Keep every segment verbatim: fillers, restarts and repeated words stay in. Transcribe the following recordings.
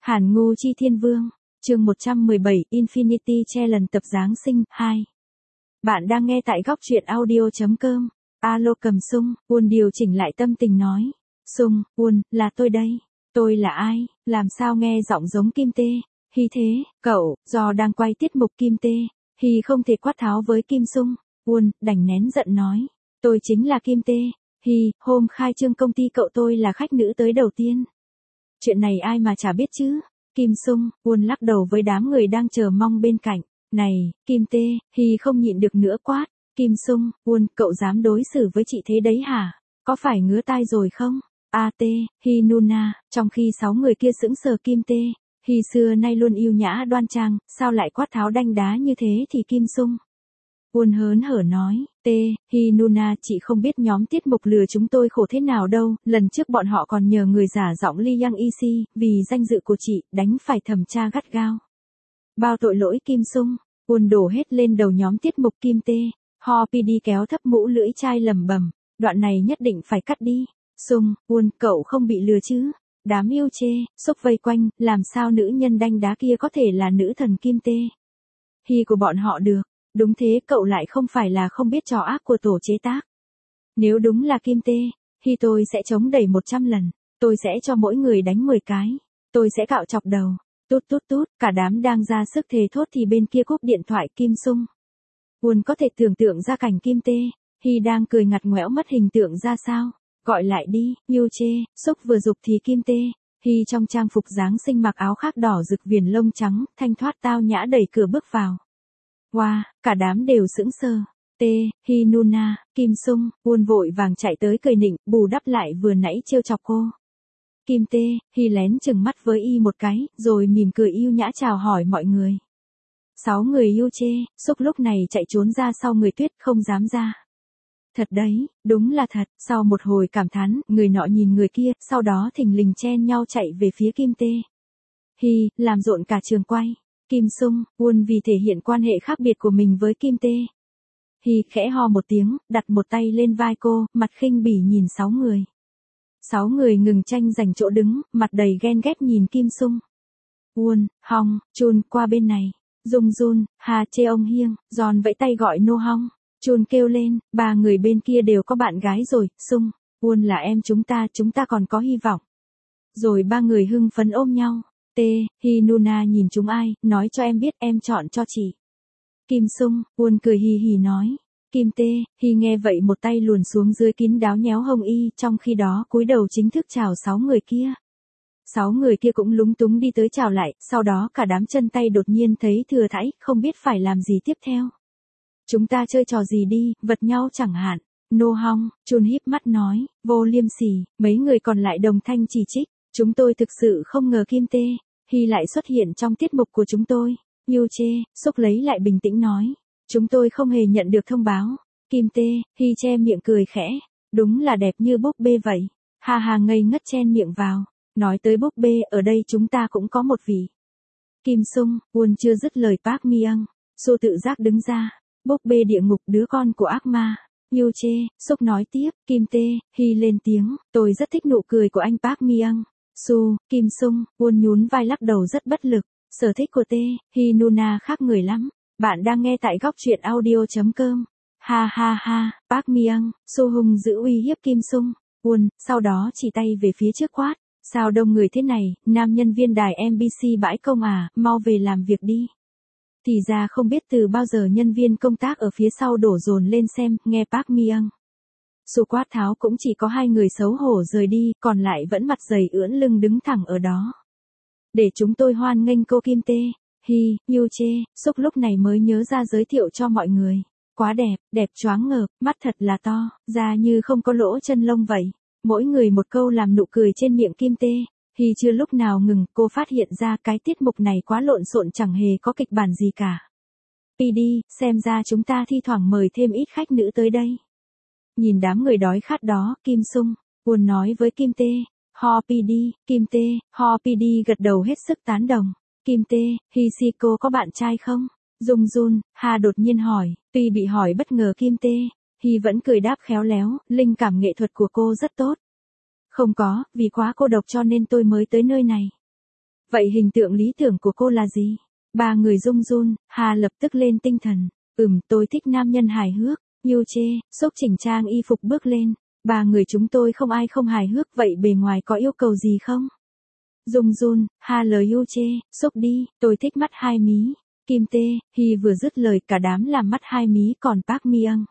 Hàn Ngu Chi Thiên Vương, chương một trăm mười bảy Infinity Challenge tập Giáng sinh hai. Bạn đang nghe tại góc truyện audio chấm com. Alo cầm Sung, Uôn điều chỉnh lại tâm tình nói. Sung, Uôn, là tôi đây. Tôi là ai, làm sao nghe giọng giống Kim Tê? Hi thế, cậu, do đang quay tiết mục Kim Tê, Hi không thể quát tháo với Kim Sung. Uôn, đành nén giận nói. Tôi chính là Kim Tê. Hi, hôm khai trương công ty cậu tôi là khách nữ tới đầu tiên. Chuyện này ai mà chả biết chứ. Kim Sung, Uôn lắc đầu với đám người đang chờ mong bên cạnh. Này, Kim Tê, Hi không nhịn được nữa quát. Kim Sung, Uôn, cậu dám đối xử với chị thế đấy hả? Có phải ngứa tai rồi không? A T, Hi Nuna, trong khi sáu người kia sững sờ Kim Tê. Hi xưa nay luôn yêu nhã đoan trang, sao lại quát tháo đanh đá như thế thì Kim Sung. Uôn hớn hở nói, T, Hi Nuna, chị không biết nhóm tiết mục lừa chúng tôi khổ thế nào đâu, lần trước bọn họ còn nhờ người giả giọng Lee Yang Isi, vì danh dự của chị, đánh phải thẩm tra gắt gao. Bao tội lỗi Kim Sung, Uôn đổ hết lên đầu nhóm tiết mục Kim Tê, Ho pê đê kéo thấp mũ lưỡi chai lẩm bẩm, đoạn này nhất định phải cắt đi. Sung, Uôn, cậu không bị lừa chứ? Đám yêu chê, xúc vây quanh, làm sao nữ nhân đanh đá kia có thể là nữ thần Kim Tê? Hi của bọn họ được. Đúng thế, cậu lại không phải là không biết trò ác của tổ chế tác. Nếu đúng là Kim Tê, thì tôi sẽ chống đẩy một trăm lần, tôi sẽ cho mỗi người đánh mười cái, tôi sẽ cạo chọc đầu, tút tút tút, cả đám đang ra sức thề thốt thì bên kia cúp điện thoại Kim Sung. Uôn có thể tưởng tượng ra cảnh Kim Tê, Hi đang cười ngặt ngoẽo mất hình tượng ra sao, gọi lại đi, yêu chê, xúc vừa dục thì Kim Tê, Hi trong trang phục Giáng sinh mặc áo khác đỏ rực viền lông trắng, thanh thoát tao nhã đẩy cửa bước vào. Wow, cả đám đều sững sờ. T, Hi Nuna, Kim Sung, Uôn vội vàng chạy tới cười nịnh, bù đắp lại vừa nãy trêu chọc cô. Kim Tê, Hi lén chừng mắt với y một cái, rồi mỉm cười yêu nhã chào hỏi mọi người. Sáu người yêu chê, xúc lúc này chạy trốn ra sau người tuyết không dám ra. Thật đấy, đúng là thật, sau một hồi cảm thán, người nọ nhìn người kia, sau đó thình lình chen nhau chạy về phía Kim Tê. Hi, làm rộn cả trường quay. Kim Sung, Uôn vì thể hiện quan hệ khác biệt của mình với Kim Tê. Hi khẽ ho một tiếng, đặt một tay lên vai cô, mặt khinh bỉ nhìn sáu người. Sáu người ngừng tranh giành chỗ đứng, mặt đầy ghen ghét nhìn Kim Sung. Uôn, Hong, Chun qua bên này. Dung Jun, Hà chê ông Hiêng, giòn vẫy tay gọi Nô Hong. Chun kêu lên, ba người bên kia đều có bạn gái rồi, Sung, Uôn là em chúng ta, chúng ta còn có hy vọng. Rồi ba người hưng phấn ôm nhau. T, Hi Nuna nhìn chúng ai, nói cho em biết em chọn cho chị. Kim Sung, Uôn cười hì hì nói. Kim Tê, Hi nghe vậy một tay luồn xuống dưới kín đáo nhéo hông y, trong khi đó cúi đầu chính thức chào sáu người kia. Sáu người kia cũng lúng túng đi tới chào lại, sau đó cả đám chân tay đột nhiên thấy thừa thãi, không biết phải làm gì tiếp theo. Chúng ta chơi trò gì đi, vật nhau chẳng hạn. Nô Hong, Chun híp mắt nói, vô liêm sỉ, mấy người còn lại đồng thanh chỉ trích. Chúng tôi thực sự không ngờ Kim Tê, Hi lại xuất hiện trong tiết mục của chúng tôi. Yêu chê, xúc lấy lại bình tĩnh nói. Chúng tôi không hề nhận được thông báo. Kim Tê, Hi che miệng cười khẽ. Đúng là đẹp như búp bê vậy. Hà hà ngây ngất chen miệng vào. Nói tới búp bê, ở đây chúng ta cũng có một vị. Kim Sung, Uôn chưa dứt lời Park Mi-young. Su tự giác đứng ra. Búp bê địa ngục đứa con của ác ma. Yêu chê, xúc nói tiếp, Kim Tê, Hi lên tiếng, tôi rất thích nụ cười của anh Park Mi-young. Su, Kim Sung, Uôn nhún vai lắc đầu rất bất lực, sở thích của T, Hi Nuna khác người lắm. Bạn đang nghe tại góc truyện audio chấm com. Ha ha ha, Park Mi-young, Su hùng giữ uy hiếp Kim Sung. Uôn, sau đó chỉ tay về phía trước quát. Sao đông người thế này, nam nhân viên đài em bê xê bãi công à, mau về làm việc đi. Thì ra không biết từ bao giờ nhân viên công tác ở phía sau đổ dồn lên xem, nghe Park Mi-young. Su quát tháo cũng chỉ có hai người xấu hổ rời đi, còn lại vẫn mặt dày ưỡn lưng đứng thẳng ở đó. Để chúng tôi hoan nghênh cô Kim Tê, Hi, yêu chê, xúc lúc này mới nhớ ra giới thiệu cho mọi người. Quá đẹp, đẹp choáng ngợp, mắt thật là to, da như không có lỗ chân lông vậy. Mỗi người một câu làm nụ cười trên miệng Kim Tê. Hi chưa lúc nào ngừng, cô phát hiện ra cái tiết mục này quá lộn xộn chẳng hề có kịch bản gì cả. pê đê, xem ra chúng ta thi thoảng mời thêm ít khách nữ tới đây. Nhìn đám người đói khát đó, Kim Sung, Uôn nói với Kim Tê, Ho pê đê, Kim Tê, Ho pê đê gật đầu hết sức tán đồng. Kim Tê, Hi si cô có bạn trai không? Dung Jun, Hà đột nhiên hỏi, tuy bị hỏi bất ngờ Kim Tê, Hi vẫn cười đáp khéo léo, linh cảm nghệ thuật của cô rất tốt. Không có, vì quá cô độc cho nên tôi mới tới nơi này. Vậy hình tượng lý tưởng của cô là gì? Ba người rung run, Hà lập tức lên tinh thần. Ừm, tôi thích nam nhân hài hước. Yu chê, xúc chỉnh trang y phục bước lên. Ba người chúng tôi không ai không hài hước, vậy bề ngoài có yêu cầu gì không? Rung run, Hà lời Yu chê, xúc đi, tôi thích mắt hai mí. Kim Tê, Hy vừa dứt lời cả đám làm mắt hai mí còn Park Mi-young.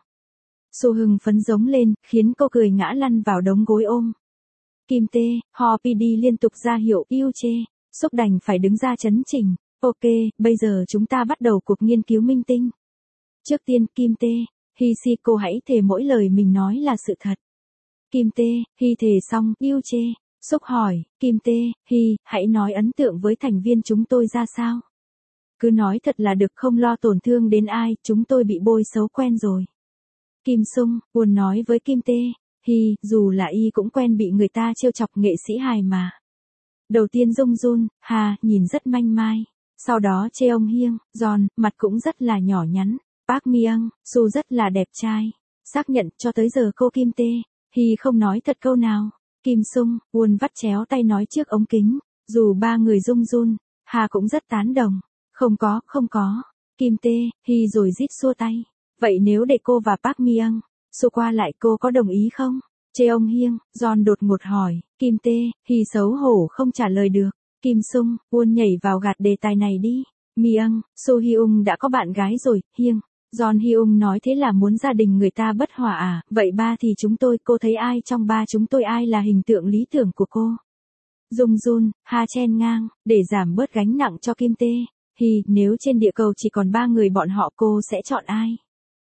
Su hưng phấn giống lên, khiến cô cười ngã lăn vào đống gối ôm. Kim Tê, Ho pê đê liên tục ra hiệu Yu chê, xúc đành phải đứng ra chấn chỉnh. Ok, bây giờ chúng ta bắt đầu cuộc nghiên cứu minh tinh. Trước tiên, Kim Tê, Hy si cô hãy thề mỗi lời mình nói là sự thật. Kim Tê, Hy thề xong, Yu chê, xúc hỏi, Kim Tê, Hy, hãy nói ấn tượng với thành viên chúng tôi ra sao? Cứ nói thật là được, không lo tổn thương đến ai, chúng tôi bị bôi xấu quen rồi. Kim Sung, buồn nói với Kim Tê, Hy, dù là y cũng quen bị người ta trêu chọc nghệ sĩ hài mà. Đầu tiên rung run, Hà, nhìn rất manh mai. Sau đó Cheong Hiêng, Giòn, mặt cũng rất là nhỏ nhắn. Park Mi-young, Su rất là đẹp trai. Xác nhận cho tới giờ cô Kim Tê, Hy không nói thật câu nào. Kim Sung, buồn vắt chéo tay nói trước ống kính. Dù ba người rung run, Hà cũng rất tán đồng. Không có, không có. Kim Tê, Hy rồi rít xua tay. Vậy nếu để cô và Park Mi-young, Su qua lại cô có đồng ý không? Cheong Hiêng, Giòn đột ngột hỏi. Kim Tê, Hy xấu hổ không trả lời được. Kim Sung, buồn nhảy vào gạt đề tài này đi. Mi-young, So Hyung đã có bạn gái rồi. Hiêng, Giòn Hyung nói thế là muốn gia đình người ta bất hòa à? Vậy ba thì chúng tôi, cô thấy ai trong ba chúng tôi ai là hình tượng lý tưởng của cô? Rung run, Hà chen ngang, để giảm bớt gánh nặng cho Kim Tê. Hy, nếu trên địa cầu chỉ còn ba người bọn họ cô sẽ chọn ai?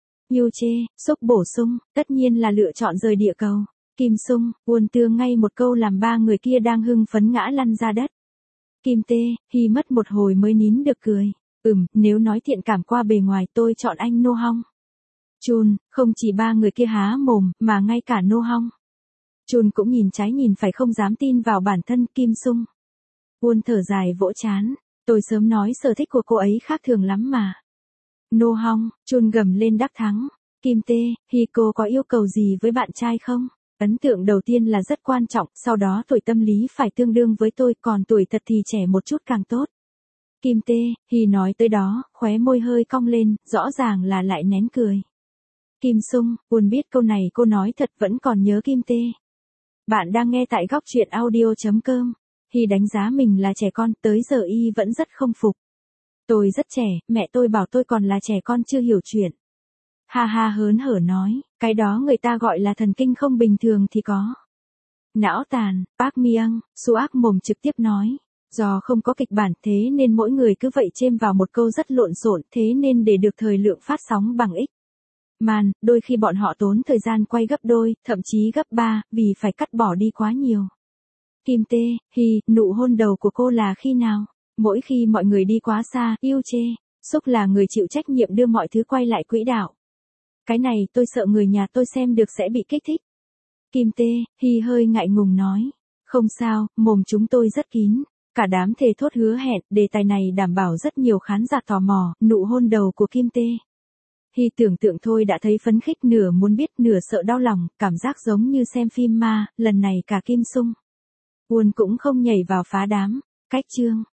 Yu chê, xúc bổ sung, tất nhiên là lựa chọn rời địa cầu. Kim Sung, buồn tương ngay một câu làm ba người kia đang hưng phấn ngã lăn ra đất. Kim Tê, Hy mất một hồi mới nín được cười. Ừm, nếu nói thiện cảm qua bề ngoài tôi chọn anh No Hong. Chun, không chỉ ba người kia há mồm, mà ngay cả No Hong. Chun cũng nhìn trái nhìn phải không dám tin vào bản thân Kim Sung. Buồn thở dài vỗ chán, tôi sớm nói sở thích của cô ấy khác thường lắm mà. No Hong, Chun gầm lên đắc thắng. Kim Tê, Hy cô có yêu cầu gì với bạn trai không? Ấn tượng đầu tiên là rất quan trọng, sau đó tuổi tâm lý phải tương đương với tôi, còn tuổi thật thì trẻ một chút càng tốt. Kim Tê, Hy nói tới đó, khóe môi hơi cong lên, rõ ràng là lại nén cười. Kim Sung, buồn biết câu này cô nói thật vẫn còn nhớ Kim Tê. Bạn đang nghe tại góc truyện audio chấm com. Hy đánh giá mình là trẻ con, tới giờ y vẫn rất không phục. Tôi rất trẻ, mẹ tôi bảo tôi còn là trẻ con chưa hiểu chuyện. Ha ha hớn hở nói, cái đó người ta gọi là thần kinh không bình thường thì có. Não tàn, Park Mi-young, Su ác mồm trực tiếp nói. Do không có kịch bản thế nên mỗi người cứ vậy chêm vào một câu rất lộn xộn, thế nên để được thời lượng phát sóng bằng X. Man, đôi khi bọn họ tốn thời gian quay gấp đôi, thậm chí gấp ba, vì phải cắt bỏ đi quá nhiều. Kim Tê, Hy, nụ hôn đầu của cô là khi nào? Mỗi khi mọi người đi quá xa, Yu chê, Xúc là người chịu trách nhiệm đưa mọi thứ quay lại quỹ đạo. Cái này tôi sợ người nhà tôi xem được sẽ bị kích thích. Kim Tê, Hy hơi ngại ngùng nói. Không sao, mồm chúng tôi rất kín. Cả đám thề thốt hứa hẹn, đề tài này đảm bảo rất nhiều khán giả tò mò, nụ hôn đầu của Kim Tê. Hy tưởng tượng thôi đã thấy phấn khích, nửa muốn biết nửa sợ đau lòng, cảm giác giống như xem phim ma, lần này cả Kim Sung. Uôn cũng không nhảy vào phá đám. Cách chương.